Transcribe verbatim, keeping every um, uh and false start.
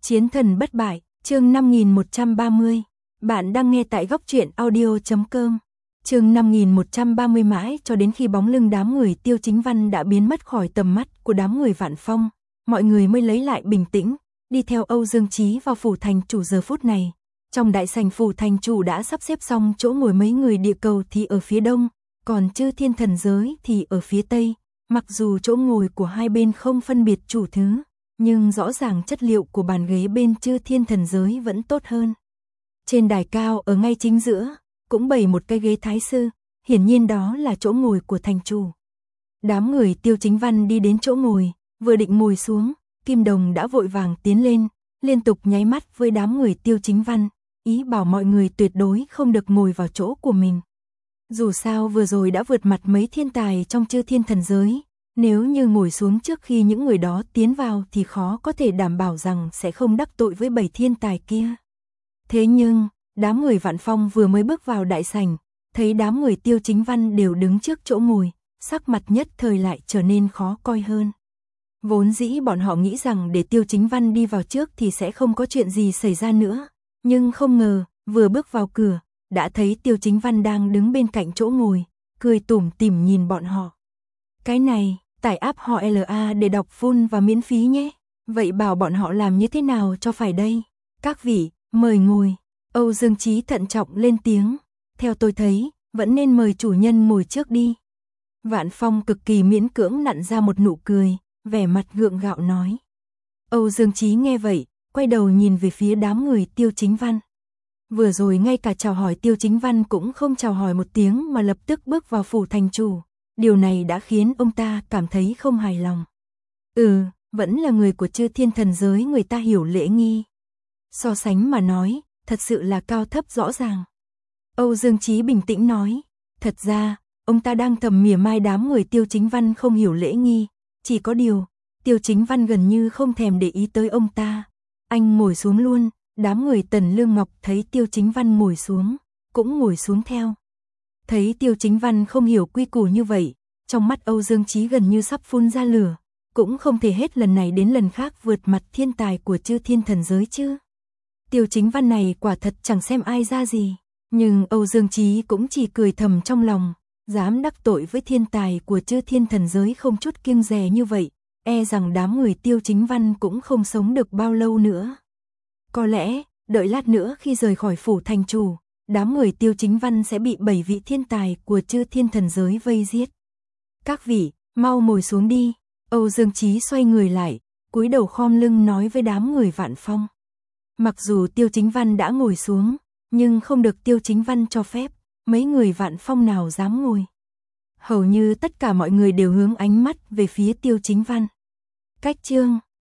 Chiến thần bất bại, chương năm nghìn một trăm ba mươi. Bạn đang nghe tại góc truyện audio chấm com. Chương năm nghìn một trăm ba mươi mãi cho đến khi bóng lưng đám người Tiêu Chính Văn đã biến mất khỏi tầm mắt của đám người Vạn Phong, mọi người mới lấy lại bình tĩnh, đi theo Âu Dương Chí vào phủ thành chủ. Giờ phút này, trong đại sảnh phủ thành chủ đã sắp xếp xong chỗ ngồi, mấy người địa cầu thì ở phía đông, còn Chư Thiên thần giới thì ở phía tây. Mặc dù chỗ ngồi của hai bên không phân biệt chủ thứ, nhưng rõ ràng chất liệu của bàn ghế bên Chư Thiên thần giới vẫn tốt hơn. Trên đài cao ở ngay chính giữa, cũng bày một cái ghế thái sư, hiển nhiên đó là chỗ ngồi của thành chủ. Đám người Tiêu Chính Văn đi đến chỗ ngồi, vừa định ngồi xuống, Kim Đồng đã vội vàng tiến lên, liên tục nháy mắt với đám người Tiêu Chính Văn, ý bảo mọi người tuyệt đối không được ngồi vào chỗ của mình. Dù sao vừa rồi đã vượt mặt mấy thiên tài trong Chư Thiên thần giới, nếu như ngồi xuống trước khi những người đó tiến vào thì khó có thể đảm bảo rằng sẽ không đắc tội với bảy thiên tài kia. Thế nhưng, đám người Vạn Phong vừa mới bước vào đại sảnh, thấy đám người Tiêu Chính Văn đều đứng trước chỗ ngồi, sắc mặt nhất thời lại trở nên khó coi hơn. Vốn dĩ bọn họ nghĩ rằng để Tiêu Chính Văn đi vào trước thì sẽ không có chuyện gì xảy ra nữa, nhưng không ngờ, vừa bước vào cửa, đã thấy Tiêu Chính Văn đang đứng bên cạnh chỗ ngồi, cười tủm tỉm nhìn bọn họ. Cái này, tải app họ lờ a để đọc full và miễn phí nhé. Vậy bảo bọn họ làm như thế nào cho phải đây? Các vị, mời ngồi. Âu Dương Chí thận trọng lên tiếng. Theo tôi thấy, vẫn nên mời chủ nhân ngồi trước đi. Vạn Phong cực kỳ miễn cưỡng nặn ra một nụ cười, vẻ mặt gượng gạo nói. Âu Dương Chí nghe vậy, quay đầu nhìn về phía đám người Tiêu Chính Văn. Vừa rồi ngay cả chào hỏi Tiêu Chính Văn cũng không chào hỏi một tiếng mà lập tức bước vào phủ thành chủ. Điều này đã khiến ông ta cảm thấy không hài lòng. Ừ, vẫn là người của Chư Thiên thần giới, người ta hiểu lễ nghi. So sánh mà nói, thật sự là cao thấp rõ ràng. Âu Dương Chí bình tĩnh nói. Thật ra, ông ta đang thầm mỉa mai đám người Tiêu Chính Văn không hiểu lễ nghi. Chỉ có điều, Tiêu Chính Văn gần như không thèm để ý tới ông ta. Anh ngồi xuống luôn, đám người Tần Lương Ngọc thấy Tiêu Chính Văn ngồi xuống, cũng ngồi xuống theo. Thấy Tiêu Chính Văn không hiểu quy củ như vậy, trong mắt Âu Dương Chí gần như sắp phun ra lửa, cũng không thể hết lần này đến lần khác vượt mặt thiên tài của Chư Thiên thần giới chứ. Tiêu Chính Văn này quả thật chẳng xem ai ra gì, nhưng Âu Dương Chí cũng chỉ cười thầm trong lòng, dám đắc tội với thiên tài của Chư Thiên thần giới không chút kiêng dè như vậy, e rằng đám người Tiêu Chính Văn cũng không sống được bao lâu nữa. Có lẽ, đợi lát nữa khi rời khỏi phủ thành chủ, đám người Tiêu Chính Văn sẽ bị bảy vị thiên tài của Chư Thiên thần giới vây giết. Các vị, mau ngồi xuống đi. Âu Dương Chí xoay người lại, cúi đầu khom lưng nói với đám người Vạn Phong. Mặc dù Tiêu Chính Văn đã ngồi xuống, nhưng không được Tiêu Chính Văn cho phép, mấy người Vạn Phong nào dám ngồi. Hầu như tất cả mọi người đều hướng ánh mắt về phía Tiêu Chính Văn. Cách chương